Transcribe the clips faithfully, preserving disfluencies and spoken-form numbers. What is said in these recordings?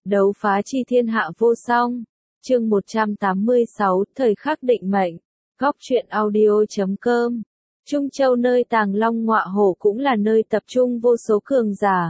Đấu phá chi thiên hạ vô song. Chương một trăm tám mươi sáu, thời khắc định mệnh. Góc truyện audio chấm com. Trung Châu nơi tàng long ngọa hổ cũng là nơi tập trung vô số cường giả.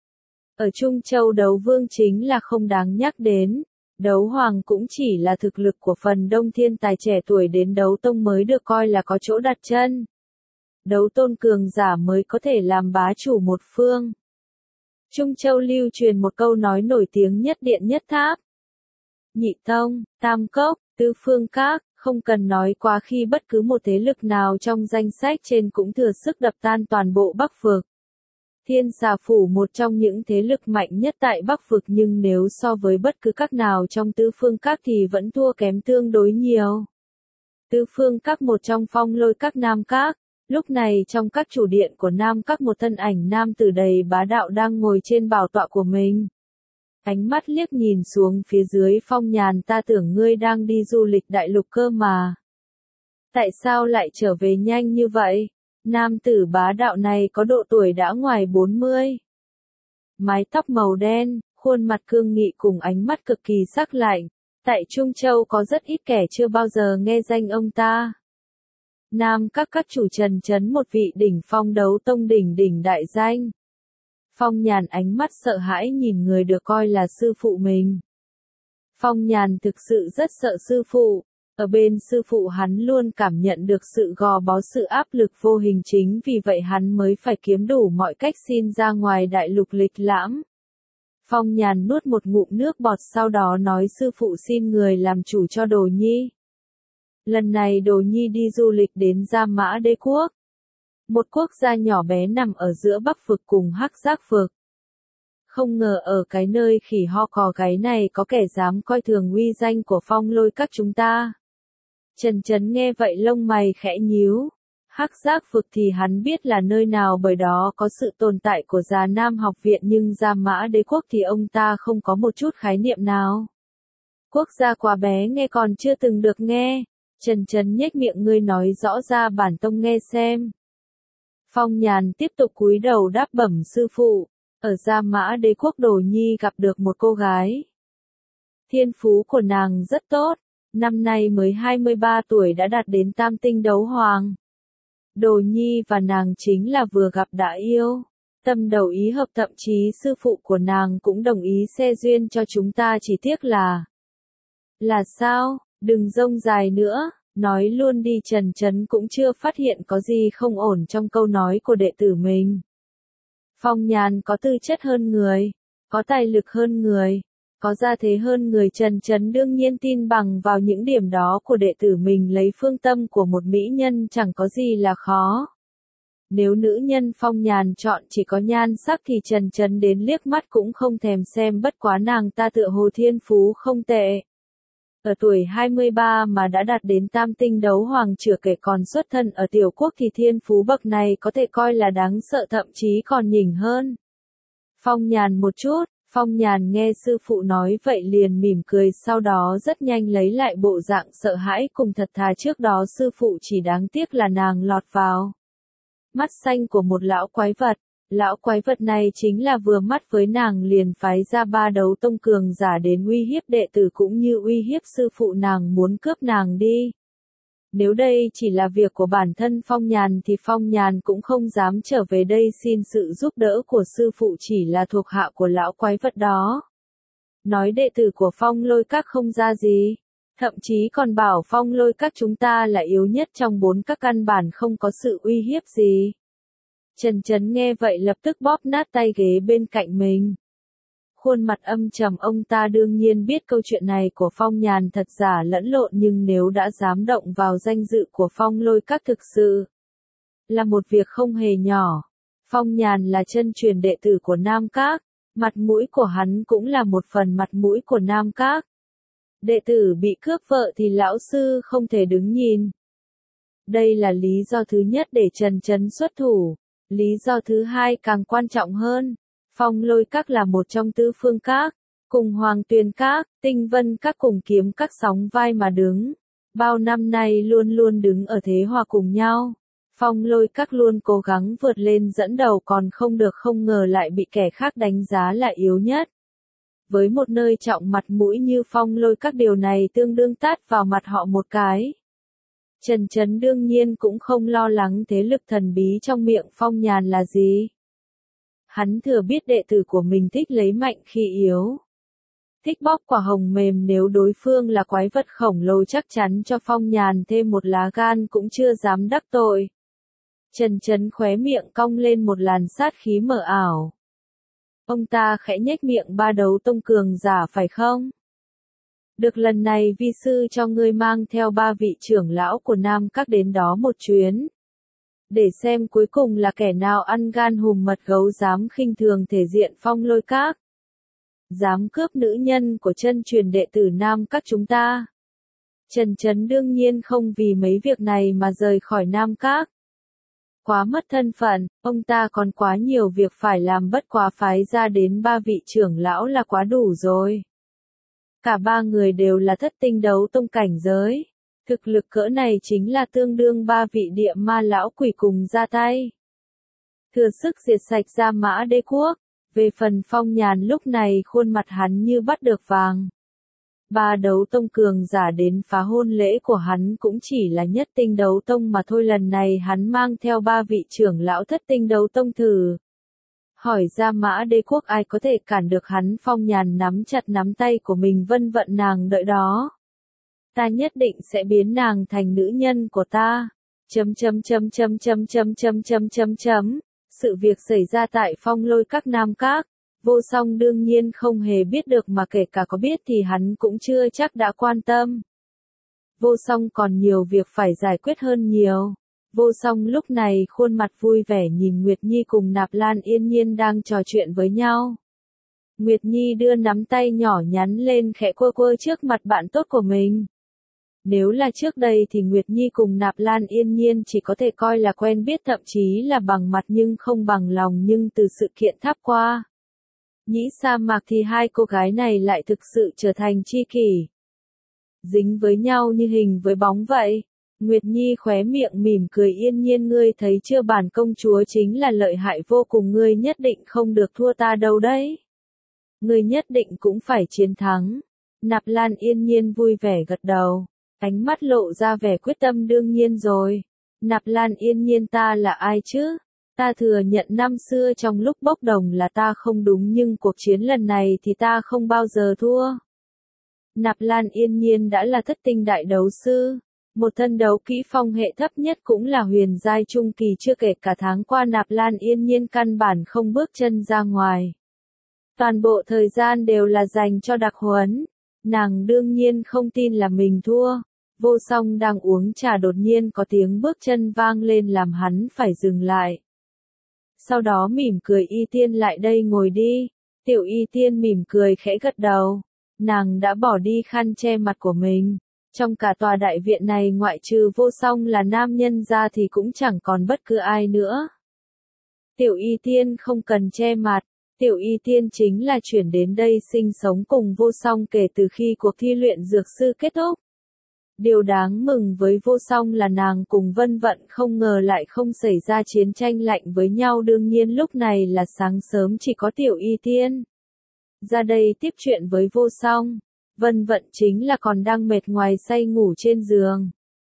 Ở Trung Châu đấu vương chính là không đáng nhắc đến. Đấu hoàng cũng chỉ là thực lực của phần đông thiên tài trẻ tuổi đến đấu tông mới được coi là có chỗ đặt chân. Đấu tôn cường giả mới có thể làm bá chủ một phương. Trung Châu lưu truyền một câu nói nổi tiếng nhất điện nhất tháp. Nhị tông, tam cốc, tứ phương các, không cần nói quá khi bất cứ một thế lực nào trong danh sách trên cũng thừa sức đập tan toàn bộ Bắc Vực. Thiên Xà Phủ một trong những thế lực mạnh nhất tại Bắc Vực nhưng nếu so với bất cứ các nào trong tứ phương các thì vẫn thua kém tương đối nhiều. Tứ phương các một trong phong lôi các nam các. Lúc này trong các chủ điện của nam các một thân ảnh nam tử đầy bá đạo đang ngồi trên bảo tọa của mình. Ánh mắt liếc nhìn xuống phía dưới Phong Nhàn, ta tưởng ngươi đang đi du lịch đại lục cơ mà. Tại sao lại trở về nhanh như vậy? Nam tử bá đạo này có độ tuổi đã ngoài bốn mươi. Mái tóc màu đen, khuôn mặt cương nghị cùng ánh mắt cực kỳ sắc lạnh. Tại Trung Châu có rất ít kẻ chưa bao giờ nghe danh ông ta. Nam các các chủ trần chấn một vị đỉnh phong đấu tông đỉnh đỉnh đại danh. Phong Nhàn ánh mắt sợ hãi nhìn người được coi là sư phụ mình. Phong Nhàn thực sự rất sợ sư phụ. Ở bên sư phụ hắn luôn cảm nhận được sự gò bó, sự áp lực vô hình, chính vì vậy hắn mới phải kiếm đủ mọi cách xin ra ngoài đại lục lịch lãm. Phong Nhàn nuốt một ngụm nước bọt sau đó nói sư phụ xin người làm chủ cho Đồ Nhi. Lần này Đồ Nhi đi du lịch đến Gia Mã Đế Quốc. Một quốc gia nhỏ bé nằm ở giữa Bắc Vực cùng Hắc Giác Vực. Không ngờ ở cái nơi khỉ ho cò gáy này có kẻ dám coi thường uy danh của phong lôi các chúng ta. Trần Chấn nghe vậy lông mày khẽ nhíu. Hắc Giác Vực thì hắn biết là nơi nào bởi đó có sự tồn tại của Già Nam học viện, nhưng Gia Mã Đế Quốc thì ông ta không có một chút khái niệm nào. Quốc gia quá bé nghe còn chưa từng được nghe. Trần Chấn nhếch miệng, ngươi nói rõ ra bản tông nghe xem. Phong Nhàn tiếp tục cúi đầu đáp bẩm sư phụ. Ở Gia Mã Đế Quốc Đồ Nhi gặp được một cô gái. Thiên phú của nàng rất tốt. Năm nay mới hai mươi ba tuổi đã đạt đến tam tinh đấu hoàng. Đồ Nhi và nàng chính là vừa gặp đã yêu. Tâm đầu ý hợp, thậm chí sư phụ của nàng cũng đồng ý xe duyên cho chúng ta, chỉ tiếc là... Là sao? Đừng rông dài nữa. Nói luôn đi. Trần Chấn cũng chưa phát hiện có gì không ổn trong câu nói của đệ tử mình. Phong Nhàn có tư chất hơn người, có tài lực hơn người, có gia thế hơn người. Trần Chấn đương nhiên tin bằng vào những điểm đó của đệ tử mình, lấy phương tâm của một mỹ nhân chẳng có gì là khó. Nếu nữ nhân Phong Nhàn chọn chỉ có nhan sắc thì Trần Chấn đến liếc mắt cũng không thèm xem, bất quá nàng ta tựa hồ thiên phú không tệ. Ở tuổi hai mươi ba mà đã đạt đến tam tinh đấu hoàng, chưa kể còn xuất thân ở tiểu quốc thì thiên phú bậc này có thể coi là đáng sợ, thậm chí còn nhỉnh hơn. Phong Nhàn một chút, Phong Nhàn nghe sư phụ nói vậy liền mỉm cười, sau đó rất nhanh lấy lại bộ dạng sợ hãi cùng thật thà trước đó sư phụ, chỉ đáng tiếc là nàng lọt vào mắt xanh của một lão quái vật. Lão quái vật này chính là vừa mắt với nàng liền phái ra ba đấu tông cường giả đến uy hiếp đệ tử cũng như uy hiếp sư phụ nàng, muốn cướp nàng đi. Nếu đây chỉ là việc của bản thân Phong Nhàn thì Phong Nhàn cũng không dám trở về đây xin sự giúp đỡ của sư phụ, chỉ là thuộc hạ của lão quái vật đó. Nói đệ tử của Phong Lôi Các không ra gì, thậm chí còn bảo Phong Lôi Các chúng ta là yếu nhất trong bốn các, căn bản không có sự uy hiếp gì. Trần Chấn nghe vậy lập tức bóp nát tay ghế bên cạnh mình. Khuôn mặt âm trầm, ông ta đương nhiên biết câu chuyện này của Phong Nhàn thật giả lẫn lộn, nhưng nếu đã dám động vào danh dự của Phong Lôi Các thực sự là một việc không hề nhỏ. Phong Nhàn là chân truyền đệ tử của Nam Các, mặt mũi của hắn cũng là một phần mặt mũi của Nam Các. Đệ tử bị cướp vợ thì lão sư không thể đứng nhìn. Đây là lý do thứ nhất để Trần Chấn xuất thủ. Lý do thứ hai càng quan trọng hơn. Phong Lôi Các là một trong tứ phương các, cùng Hoàng Tuyền Các, Tinh Vân Các cùng Kiếm Các sóng vai mà đứng. Bao năm nay luôn luôn đứng ở thế hòa cùng nhau. Phong Lôi Các luôn cố gắng vượt lên dẫn đầu, còn không được, không ngờ lại bị kẻ khác đánh giá là yếu nhất. với một nơi trọng mặt mũi như Phong Lôi các điều này tương đương tát vào mặt họ một cái. Trần Chấn đương nhiên cũng không lo lắng thế lực thần bí trong miệng Phong Nhàn là gì. Hắn thừa biết đệ tử của mình thích lấy mạnh khi yếu. Thích bóp quả hồng mềm, nếu đối phương là quái vật khổng lồ chắc chắn cho Phong Nhàn thêm một lá gan cũng chưa dám đắc tội. Trần Chấn khóe miệng cong lên một làn sát khí mờ ảo. Ông ta khẽ nhếch miệng, ba đấu tông cường giả phải không? Được, lần này vi sư cho ngươi mang theo ba vị trưởng lão của Nam Các đến đó một chuyến. Để xem cuối cùng là kẻ nào ăn gan hùm mật gấu dám khinh thường thể diện Phong Lôi Các. Dám cướp nữ nhân của chân truyền đệ tử Nam Các chúng ta. Trần Chấn đương nhiên không vì mấy việc này mà rời khỏi Nam Các. Quá mất thân phận, ông ta còn quá nhiều việc phải làm, bất quá phái ra đến ba vị trưởng lão là quá đủ rồi. Cả ba người đều là thất tinh đấu tông cảnh giới. Thực lực cỡ này chính là tương đương ba vị địa ma lão quỷ cùng ra tay. Thừa sức diệt sạch Gia Mã Đế Quốc. Về phần Phong Nhàn lúc này khuôn mặt hắn như bắt được vàng. Ba đấu tông cường giả đến phá hôn lễ của hắn cũng chỉ là nhất tinh đấu tông mà thôi, lần này hắn mang theo ba vị trưởng lão thất tinh đấu tông thử. Hỏi Gia Mã Đế Quốc ai có thể cản được hắn? Phong Nhàn nắm chặt nắm tay của mình, vân vận nàng đợi đó. Ta nhất định sẽ biến nàng thành nữ nhân của ta. Chấm chấm chấm chấm chấm chấm chấm chấm chấm chấm. Sự việc xảy ra tại Phong Lôi Các Nam Các, Vô Song đương nhiên không hề biết được, mà kể cả có biết thì hắn cũng chưa chắc đã quan tâm. Vô Song còn nhiều việc phải giải quyết hơn nhiều. Vô Song lúc này khuôn mặt vui vẻ nhìn Nguyệt Nhi cùng Nạp Lan Yên Nhiên đang trò chuyện với nhau. Nguyệt Nhi đưa nắm tay nhỏ nhắn lên khẽ quơ quơ trước mặt bạn tốt của mình. Nếu là trước đây thì Nguyệt Nhi cùng Nạp Lan Yên Nhiên chỉ có thể coi là quen biết, thậm chí là bằng mặt nhưng không bằng lòng, nhưng từ sự kiện tháp qua Nhĩ Sa Mạc thì hai cô gái này lại thực sự trở thành tri kỷ. Dính với nhau như hình với bóng vậy. Nguyệt Nhi khóe miệng mỉm cười, Yên Nhiên ngươi thấy chưa, bản công chúa chính là lợi hại vô cùng, ngươi nhất định không được thua ta đâu đấy. Ngươi nhất định cũng phải chiến thắng. Nạp Lan Yên Nhiên vui vẻ gật đầu. Ánh mắt lộ ra vẻ quyết tâm, đương nhiên rồi. Nạp Lan Yên Nhiên, ta là ai chứ? Ta thừa nhận năm xưa trong lúc bốc đồng là ta không đúng, nhưng cuộc chiến lần này thì ta không bao giờ thua. Nạp Lan Yên Nhiên đã là thất tinh đại đấu sư. Một thân đấu kỹ phong hệ thấp nhất cũng là huyền giai trung kỳ, chưa kể cả tháng qua Nạp Lan Yên Nhiên căn bản không bước chân ra ngoài. Toàn bộ thời gian đều là dành cho đặc huấn. Nàng đương nhiên không tin là mình thua. Vô Song đang uống trà, đột nhiên có tiếng bước chân vang lên làm hắn phải dừng lại. Sau đó mỉm cười, Y Tiên lại đây ngồi đi. Tiểu Y Tiên mỉm cười khẽ gật đầu. Nàng đã bỏ đi khăn che mặt của mình. Trong cả tòa đại viện này ngoại trừ Vô Song là nam nhân ra thì cũng chẳng còn bất cứ ai nữa. Tiểu Y Tiên không cần che mặt. Tiểu Y Tiên chính là chuyển đến đây sinh sống cùng Vô Song kể từ khi cuộc thi luyện dược sư kết thúc. Điều đáng mừng với Vô Song là nàng cùng Vân Vận không ngờ lại không xảy ra chiến tranh lạnh với nhau, đương nhiên lúc này là sáng sớm, chỉ có Tiểu Y Tiên ra đây tiếp chuyện với Vô Song. Vân Vận chính là còn đang mệt ngoài say ngủ trên giường.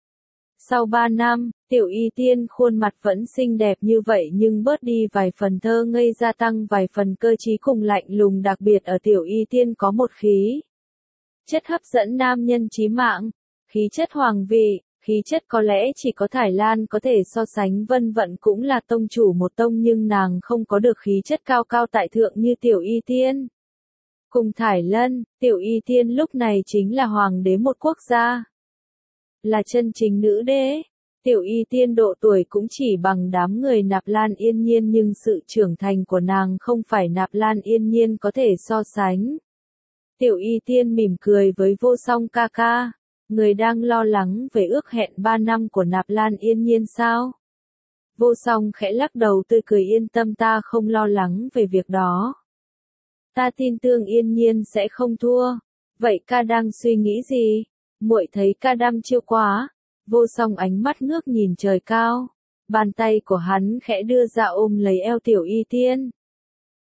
Sau ba năm, Tiểu Y Tiên khuôn mặt vẫn xinh đẹp như vậy nhưng bớt đi vài phần thơ ngây, gia tăng vài phần cơ trí cùng lạnh lùng, đặc biệt ở Tiểu Y Tiên có một khí chất hấp dẫn nam nhân chí mạng. Khí chất hoàng vị, khí chất có lẽ chỉ có Thải Lan có thể so sánh. Vân Vận cũng là tông chủ một tông nhưng nàng không có được khí chất cao cao tại thượng như Tiểu Y Tiên. Cùng Thải Lân, Tiểu Y Tiên lúc này chính là hoàng đế một quốc gia. Là chân chính nữ đế. Tiểu Y Tiên độ tuổi cũng chỉ bằng đám người Nạp Lan Yên Nhiên nhưng sự trưởng thành của nàng không phải Nạp Lan Yên Nhiên có thể so sánh. Tiểu Y Tiên mỉm cười với Vô Song ca ca. Người đang lo lắng về ước hẹn ba năm của Nạp Lan Yên Nhiên sao? Vô Song khẽ lắc đầu tươi cười, yên tâm, ta không lo lắng về việc đó. Ta tin tưởng Yên Nhiên sẽ không thua. Vậy ca đang suy nghĩ gì? Muội thấy ca đăm chiêu quá. Vô Song ánh mắt ngước nhìn trời cao. Bàn tay của hắn khẽ đưa ra ôm lấy eo Tiểu Y Tiên.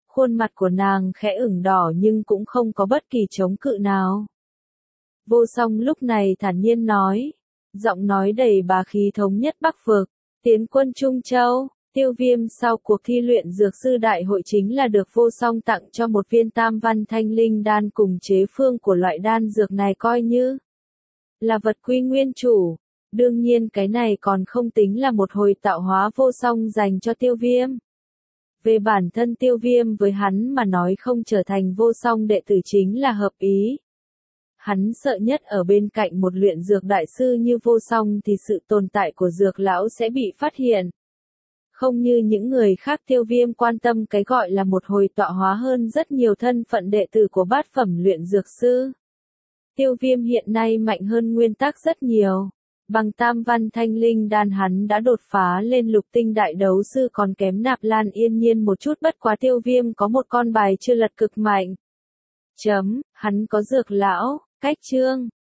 Khuôn mặt của nàng khẽ ửng đỏ nhưng cũng không có bất kỳ chống cự nào. Vô Song lúc này thản nhiên nói, giọng nói đầy bá khí thống nhất Bắc vực, tiến quân Trung Châu. Tiêu Viêm sau cuộc thi luyện dược sư đại hội chính là được Vô Song tặng cho một viên tam văn thanh linh đan cùng chế phương của loại đan dược này coi như là vật quy nguyên chủ. Đương nhiên cái này còn không tính là một hồi tạo hóa Vô Song dành cho Tiêu Viêm. Về bản thân Tiêu Viêm với hắn mà nói không trở thành Vô Song đệ tử chính là hợp ý. Hắn sợ nhất ở bên cạnh một luyện dược đại sư như Vô Song thì sự tồn tại của dược lão sẽ bị phát hiện. Không như những người khác, Tiêu Viêm quan tâm cái gọi là một hồi tọa hóa hơn rất nhiều thân phận đệ tử của bát phẩm luyện dược sư. Tiêu Viêm hiện nay mạnh hơn nguyên tắc rất nhiều. Bằng tam văn thanh linh đan hắn đã đột phá lên lục tinh đại đấu sư, còn kém Nạp Lan Yên Nhiên một chút, bất quá Tiêu Viêm có một con bài chưa lật cực mạnh. Chấm, hắn có dược lão, cách chương.